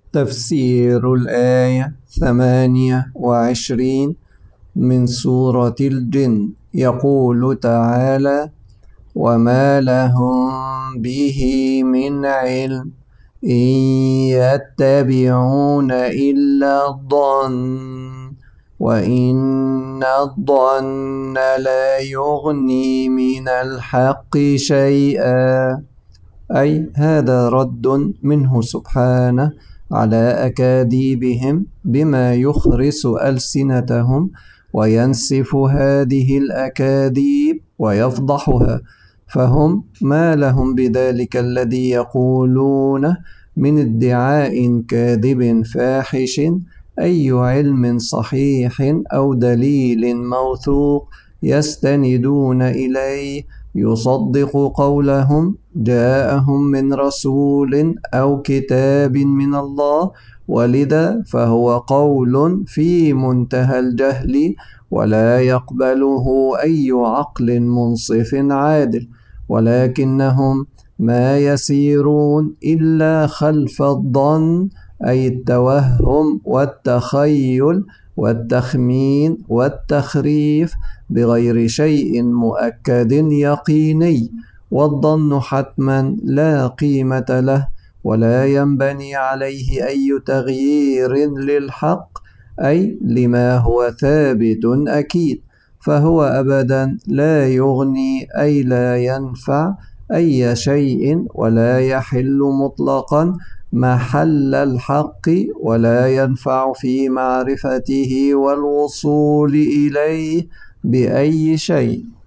تفسير الآية 28 من سورة الجن. يقول تعالى: وما لهم به من علم إن يتبعون إلا الظن وإن الظن لا يغني من الحق شيئا. أي هذا رد منه سبحانه على أكاذيبهم بما يخرس ألسنتهم وينسف هذه الأكاذيب ويفضحها، فهم ما لهم بذلك الذي يقولونه من ادعاء كاذب فاحش، أي علم صحيح أو دليل موثوق يستندون إليه يصدق قولهم جاءهم من رسول أو كتاب من الله، ولذا فهو قول في منتهى الجهل ولا يقبله أي عقل منصف عادل، ولكنهم ما يسيرون إلا خلف الظن، أي التوهم والتخيل والتخمين والتخريف بغير شيء مؤكد يقيني، والظن حتما لا قيمة له ولا ينبني عليه أي تغيير للحق، أي لما هو ثابت أكيد، فهو أبدا لا يغني أي لا ينفع أي شيء ولا يحل مطلقا محل الحق ولا ينفع في معرفته والوصول إليه بأي شيء.